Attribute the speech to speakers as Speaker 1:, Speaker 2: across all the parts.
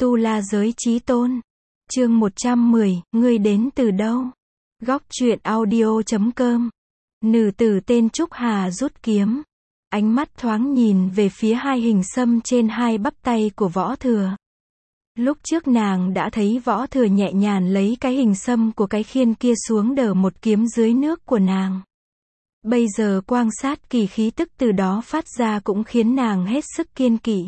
Speaker 1: Tu La Giới Chí Tôn. Chương 110, ngươi đến từ đâu? Góc truyện audio.com. Nữ tử tên Trúc Hà rút kiếm. Ánh mắt thoáng nhìn về phía hai hình xăm trên hai bắp tay của Võ Thừa. Lúc trước nàng đã thấy Võ Thừa nhẹ nhàng lấy cái hình xăm của cái khiên kia xuống đỡ một kiếm dưới nước của nàng. Bây giờ quan sát kỳ khí tức từ đó phát ra cũng khiến nàng hết sức kiêng kỵ.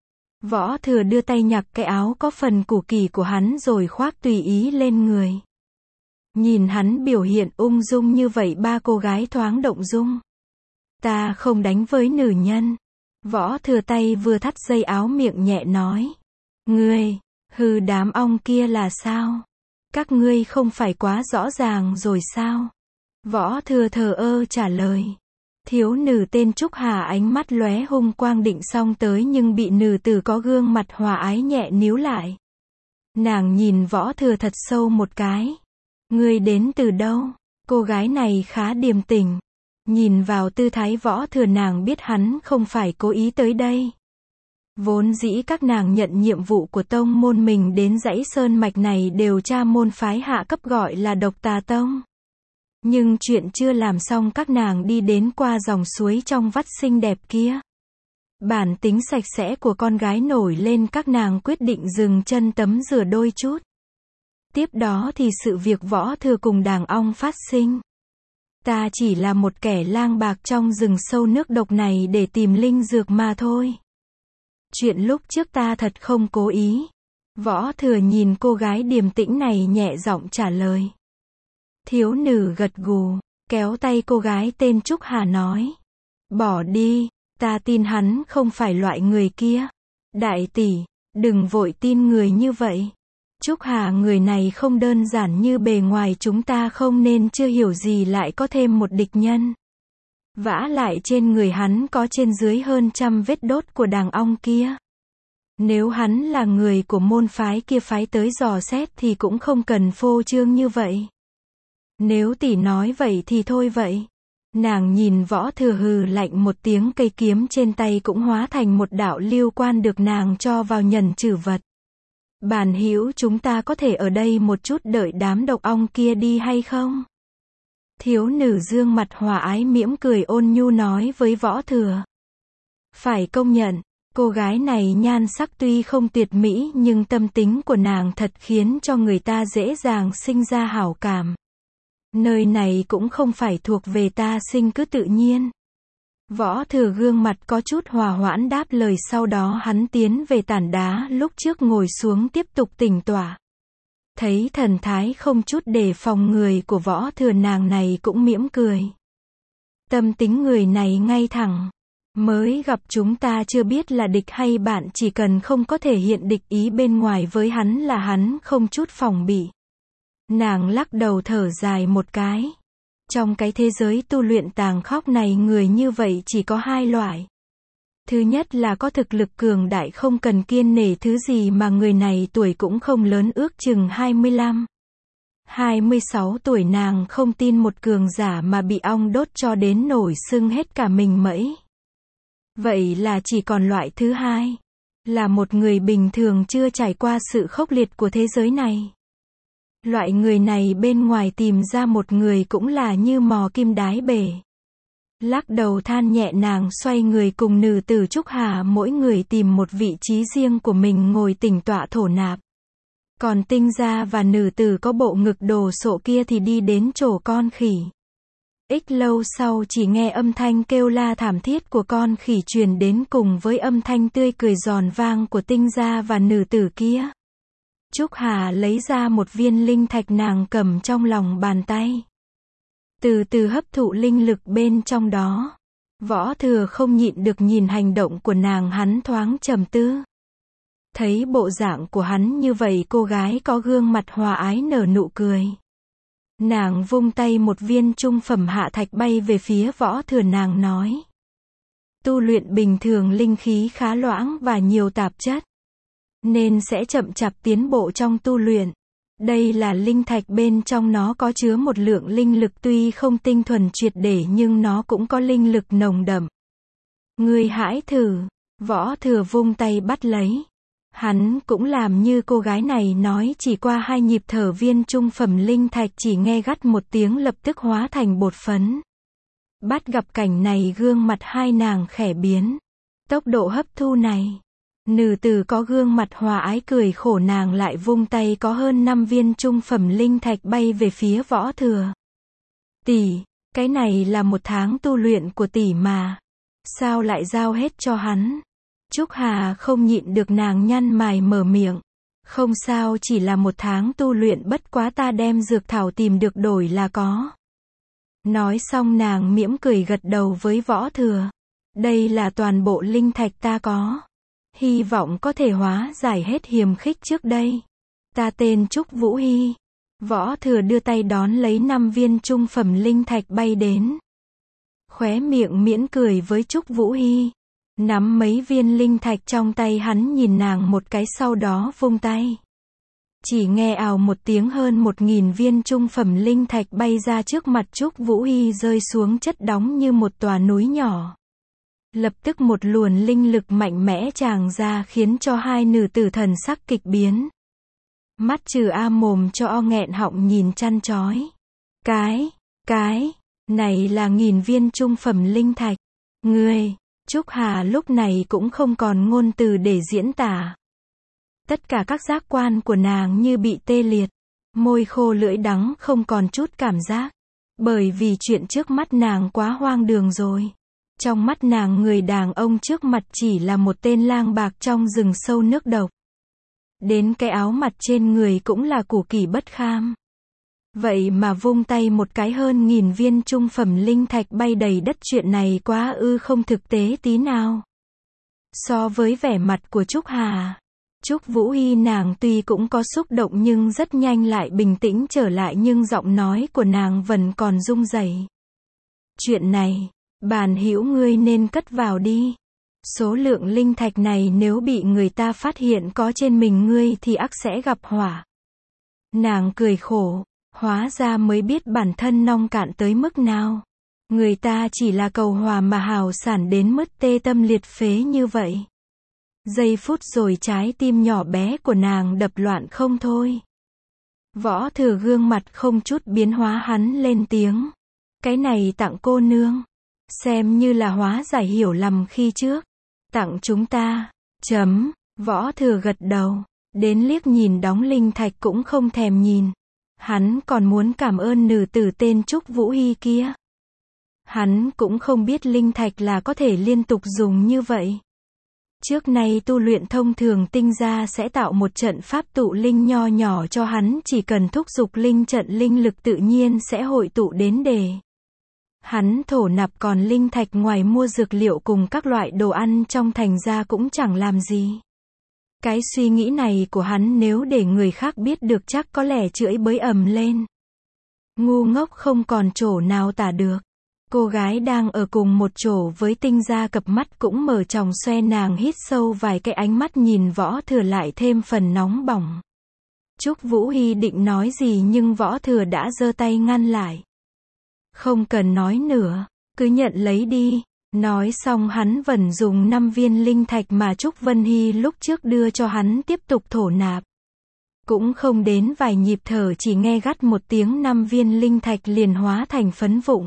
Speaker 1: Võ Thừa đưa tay nhặt cái áo có phần củ kỷ của hắn rồi khoác tùy ý lên người. Nhìn hắn biểu hiện ung dung như vậy, ba cô gái thoáng động dung. Ta không đánh với nữ nhân. Võ Thừa tay vừa thắt dây áo miệng nhẹ nói. Ngươi, hừ, đám ong kia là sao? Các ngươi không phải quá rõ ràng rồi sao? Võ Thừa thờ ơ trả lời. Thiếu nữ tên Trúc Hà ánh mắt lóe hung quang định xông tới nhưng bị nữ tử có gương mặt hòa ái nhẹ níu lại. Nàng nhìn Võ Thừa thật sâu một cái. Ngươi đến từ đâu? Cô gái này khá điềm tĩnh. Nhìn vào tư thái Võ Thừa nàng biết hắn không phải cố ý tới đây. Vốn dĩ các nàng nhận nhiệm vụ của tông môn mình đến dãy sơn mạch này đều tra môn phái hạ cấp gọi là Độc Tà Tông. Nhưng chuyện chưa làm xong các nàng đi đến qua dòng suối trong vắt xinh đẹp kia. Bản tính sạch sẽ của con gái nổi lên, các nàng quyết định dừng chân tắm rửa đôi chút. Tiếp đó thì sự việc Võ Thừa cùng đàn ong phát sinh. Ta chỉ là một kẻ lang bạc trong rừng sâu nước độc này để tìm linh dược mà thôi. Chuyện lúc trước ta thật không cố ý. Võ Thừa nhìn cô gái điềm tĩnh này nhẹ giọng trả lời. Thiếu nữ gật gù, kéo tay cô gái tên Trúc Hà nói. Bỏ đi, ta tin hắn không phải loại người kia. Đại tỷ, đừng vội tin người như vậy. Trúc Hà, người này không đơn giản như bề ngoài, chúng ta không nên chưa hiểu gì lại có thêm một địch nhân. Vả lại trên người hắn có trên dưới hơn 100 vết đốt của đàn ong kia. Nếu hắn là người của môn phái kia phái tới dò xét thì cũng không cần phô trương như vậy. Nếu tỷ nói vậy thì thôi vậy. Nàng nhìn Võ Thừa hừ lạnh một tiếng, cây kiếm trên tay cũng hóa thành một đạo lưu quan được nàng cho vào nhẫn trữ vật. Bản hữu, chúng ta có thể ở đây một chút đợi đám độc ong kia đi hay không? Thiếu nữ dương mặt hòa ái mỉm cười ôn nhu nói với Võ Thừa. Phải công nhận, cô gái này nhan sắc tuy không tuyệt mỹ nhưng tâm tính của nàng thật khiến cho người ta dễ dàng sinh ra hảo cảm. Nơi này cũng không phải thuộc về ta, sinh cứ tự nhiên. Võ Thừa gương mặt có chút hòa hoãn đáp lời, sau đó hắn tiến về tảng đá lúc trước ngồi xuống tiếp tục tĩnh tọa. Thấy thần thái không chút đề phòng người của Võ Thừa, nàng này cũng mỉm cười. Tâm tính người này ngay thẳng. Mới gặp chúng ta chưa biết là địch hay bạn, chỉ cần không có thể hiện địch ý bên ngoài với hắn là hắn không chút phòng bị. Nàng lắc đầu thở dài một cái. Trong cái thế giới tu luyện tàn khốc này, người như vậy chỉ có hai loại. Thứ nhất là có thực lực cường đại không cần kiêng nể thứ gì, mà người này tuổi cũng không lớn, ước chừng 25, 26 tuổi. Nàng không tin một cường giả mà bị ong đốt cho đến nổi sưng hết cả mình mẩy. Vậy là chỉ còn loại thứ hai. Là một người bình thường chưa trải qua sự khốc liệt của thế giới này. Loại người này bên ngoài tìm ra một người cũng là như mò kim đáy bể. Lắc đầu than nhẹ, nàng xoay người cùng nữ tử Trúc Hà mỗi người tìm một vị trí riêng của mình ngồi tĩnh tọa thổ nạp. Còn Tinh Gia và nữ tử có bộ ngực đồ sộ kia thì đi đến chỗ con khỉ. Ít lâu sau chỉ nghe âm thanh kêu la thảm thiết của con khỉ truyền đến cùng với âm thanh tươi cười giòn vang của Tinh Gia và nữ tử kia. Trúc Hà lấy ra một viên linh thạch nàng cầm trong lòng bàn tay. Từ từ hấp thụ linh lực bên trong đó. Võ Thừa không nhịn được nhìn hành động của nàng, hắn thoáng trầm tư. Thấy bộ dạng của hắn như vậy, cô gái có gương mặt hòa ái nở nụ cười. Nàng vung tay, một viên trung phẩm hạ thạch bay về phía Võ Thừa, nàng nói. Tu luyện bình thường linh khí khá loãng và nhiều tạp chất, nên sẽ chậm chạp tiến bộ trong tu luyện. Đây là linh thạch, bên trong nó có chứa một lượng linh lực tuy không tinh thuần triệt để nhưng nó cũng có linh lực nồng đậm. Ngươi hãy thử. Võ Thừa vung tay bắt lấy. Hắn cũng làm như cô gái này nói, chỉ qua 2 nhịp thở viên trung phẩm linh thạch chỉ nghe gắt một tiếng lập tức hóa thành bột phấn. Bắt gặp cảnh này gương mặt hai nàng khẽ biến. Tốc độ hấp thu này. Nữ tử có gương mặt hòa ái cười khổ, nàng lại vung tay có hơn 5 viên trung phẩm linh thạch bay về phía Võ Thừa. Tỷ, cái này là 1 tháng tu luyện của tỷ mà. Sao lại giao hết cho hắn? Trúc Hà không nhịn được, nàng nhăn mày mở miệng. Không sao, chỉ là 1 tháng tu luyện, bất quá ta đem dược thảo tìm được đổi là có. Nói xong nàng mỉm cười gật đầu với Võ Thừa. Đây là toàn bộ linh thạch ta có. Hy vọng có thể hóa giải hết hiềm khích trước đây. Ta tên Trúc Vũ Hy. Võ Thừa đưa tay đón lấy 5 viên trung phẩm linh thạch bay đến. Khóe miệng miễn cười với Trúc Vũ Hy. Nắm mấy viên linh thạch trong tay hắn, nhìn nàng một cái sau đó vung tay. Chỉ nghe ào một tiếng, hơn 1000 viên trung phẩm linh thạch bay ra trước mặt Trúc Vũ Hy, rơi xuống chất đóng như một tòa núi nhỏ. Lập tức một luồng linh lực mạnh mẽ tràn ra, khiến cho hai nữ tử thần sắc kịch biến. Mắt trừ a mồm cho o nghẹn họng nhìn chăn chói. Cái này là 1000 viên trung phẩm linh thạch. Ngươi, Trúc Hà lúc này cũng không còn ngôn từ để diễn tả. Tất cả các giác quan của nàng như bị tê liệt. Môi khô lưỡi đắng, không còn chút cảm giác. Bởi vì chuyện trước mắt nàng quá hoang đường rồi. Trong mắt nàng, người đàn ông trước mặt chỉ là một tên lang bạc trong rừng sâu nước độc. Đến cái áo mặt trên người cũng là củ kỷ bất kham. Vậy mà vung tay một cái hơn 1000 viên trung phẩm linh thạch bay đầy đất, chuyện này quá không thực tế tí nào. So với vẻ mặt của Trúc Hà, Trúc Vũ Hy nàng tuy cũng có xúc động nhưng rất nhanh lại bình tĩnh trở lại, nhưng giọng nói của nàng vẫn còn run rẩy. Chuyện này, bản hữu ngươi nên cất vào đi. Số lượng linh thạch này nếu bị người ta phát hiện có trên mình ngươi thì ắt sẽ gặp họa. Nàng cười khổ, hóa ra mới biết bản thân nông cạn tới mức nào. Người ta chỉ là cầu hòa mà hào sản đến mức tê tâm liệt phế như vậy. Giây phút rồi trái tim nhỏ bé của nàng đập loạn không thôi. Võ Thừa gương mặt không chút biến hóa, hắn lên tiếng. Cái này tặng cô nương. Xem như là hóa giải hiểu lầm khi trước. Tặng chúng ta. Võ Thừa gật đầu. Đến liếc nhìn đóng linh thạch cũng không thèm nhìn. Hắn còn muốn cảm ơn nữ tử tên Trúc Vũ Hy kia. Hắn cũng không biết linh thạch là có thể liên tục dùng như vậy. Trước nay tu luyện thông thường tinh gia sẽ tạo một trận pháp tụ linh nho nhỏ cho hắn, chỉ cần thúc giục linh trận, linh lực tự nhiên sẽ hội tụ đến để hắn thổ nạp, còn linh thạch ngoài mua dược liệu cùng các loại đồ ăn trong thành ra cũng chẳng làm gì. Cái suy nghĩ này của hắn nếu để người khác biết được chắc có lẽ chửi bới ầm lên. Ngu ngốc không còn chỗ nào tả được. Cô gái đang ở cùng một chỗ với tinh gia cặp mắt cũng mở tròng xoe, nàng hít sâu vài cái, ánh mắt nhìn Võ Thừa lại thêm phần nóng bỏng. Trúc Vũ Hy định nói gì nhưng Võ Thừa đã giơ tay ngăn lại. Không cần nói nữa, cứ nhận lấy đi. Nói xong hắn vẫn dùng 5 viên linh thạch mà Trúc Vân Hy lúc trước đưa cho hắn tiếp tục thổ nạp. Cũng không đến vài nhịp thở, chỉ nghe gắt một tiếng, 5 viên linh thạch liền hóa thành phấn vụn.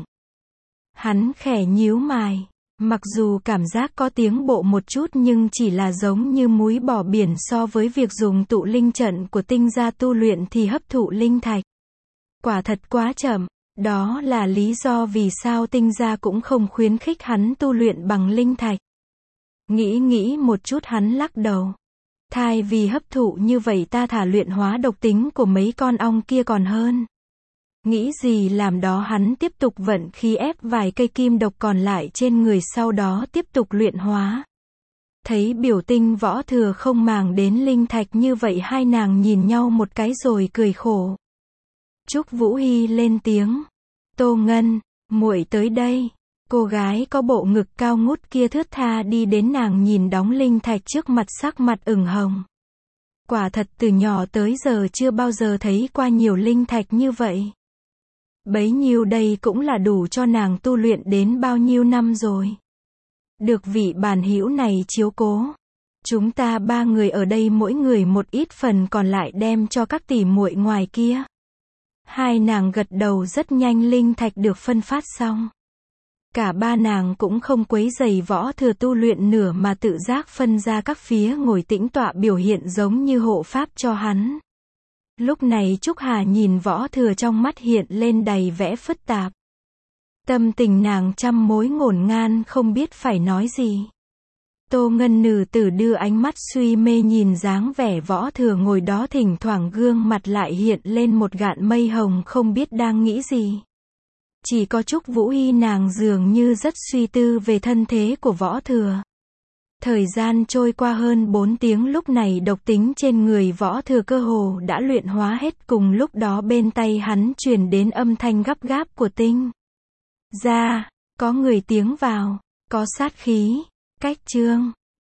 Speaker 1: Hắn khẽ nhíu mày. Mặc dù cảm giác có tiến bộ một chút nhưng chỉ là giống như muối bỏ biển so với việc dùng tụ linh trận của tinh gia tu luyện thì hấp thụ linh thạch. Quả thật quá chậm. Đó là lý do vì sao tinh gia cũng không khuyến khích hắn tu luyện bằng linh thạch. Nghĩ một chút hắn lắc đầu. Thay vì hấp thụ như vậy ta thả luyện hóa độc tính của mấy con ong kia còn hơn. Nghĩ gì làm đó, hắn tiếp tục vận khí ép vài cây kim độc còn lại trên người, sau đó tiếp tục luyện hóa. Thấy biểu tình Võ Thừa không màng đến linh thạch như vậy, hai nàng nhìn nhau một cái rồi cười khổ. Trúc Vũ Hy lên tiếng. Tô Ngân, muội tới đây. Cô gái có bộ ngực cao ngút kia thướt tha đi đến, nàng nhìn đóng linh thạch trước mặt, sắc mặt ửng hồng. Quả thật từ nhỏ tới giờ chưa bao giờ thấy qua nhiều linh thạch như vậy. Bấy nhiêu đây cũng là đủ cho nàng tu luyện đến bao nhiêu năm rồi. Được vị bản hữu này chiếu cố. Chúng ta ba người ở đây mỗi người một ít phần còn lại đem cho các tỷ muội ngoài kia. Hai nàng gật đầu rất nhanh linh thạch được phân phát xong. Cả ba nàng cũng không quấy rầy Võ Thừa tu luyện nửa mà tự giác phân ra các phía ngồi tĩnh tọa biểu hiện giống như hộ pháp cho hắn. Lúc này Trúc Hà nhìn Võ Thừa trong mắt hiện lên đầy vẻ phức tạp. Tâm tình nàng trăm mối ngổn ngang không biết phải nói gì. Tô Ngân Nừ Tử đưa ánh mắt suy mê nhìn dáng vẻ Võ Thừa ngồi đó thỉnh thoảng gương mặt lại hiện lên một gạn mây hồng không biết đang nghĩ gì. Chỉ có Trúc Vũ Hy nàng dường như rất suy tư về thân thế của Võ Thừa. Thời gian trôi qua hơn 4 tiếng lúc này độc tính trên người Võ Thừa cơ hồ đã luyện hóa hết cùng lúc đó bên tay hắn truyền đến âm thanh gấp gáp của Tinh. Ra, có người tiếng vào, có sát khí, cách chương.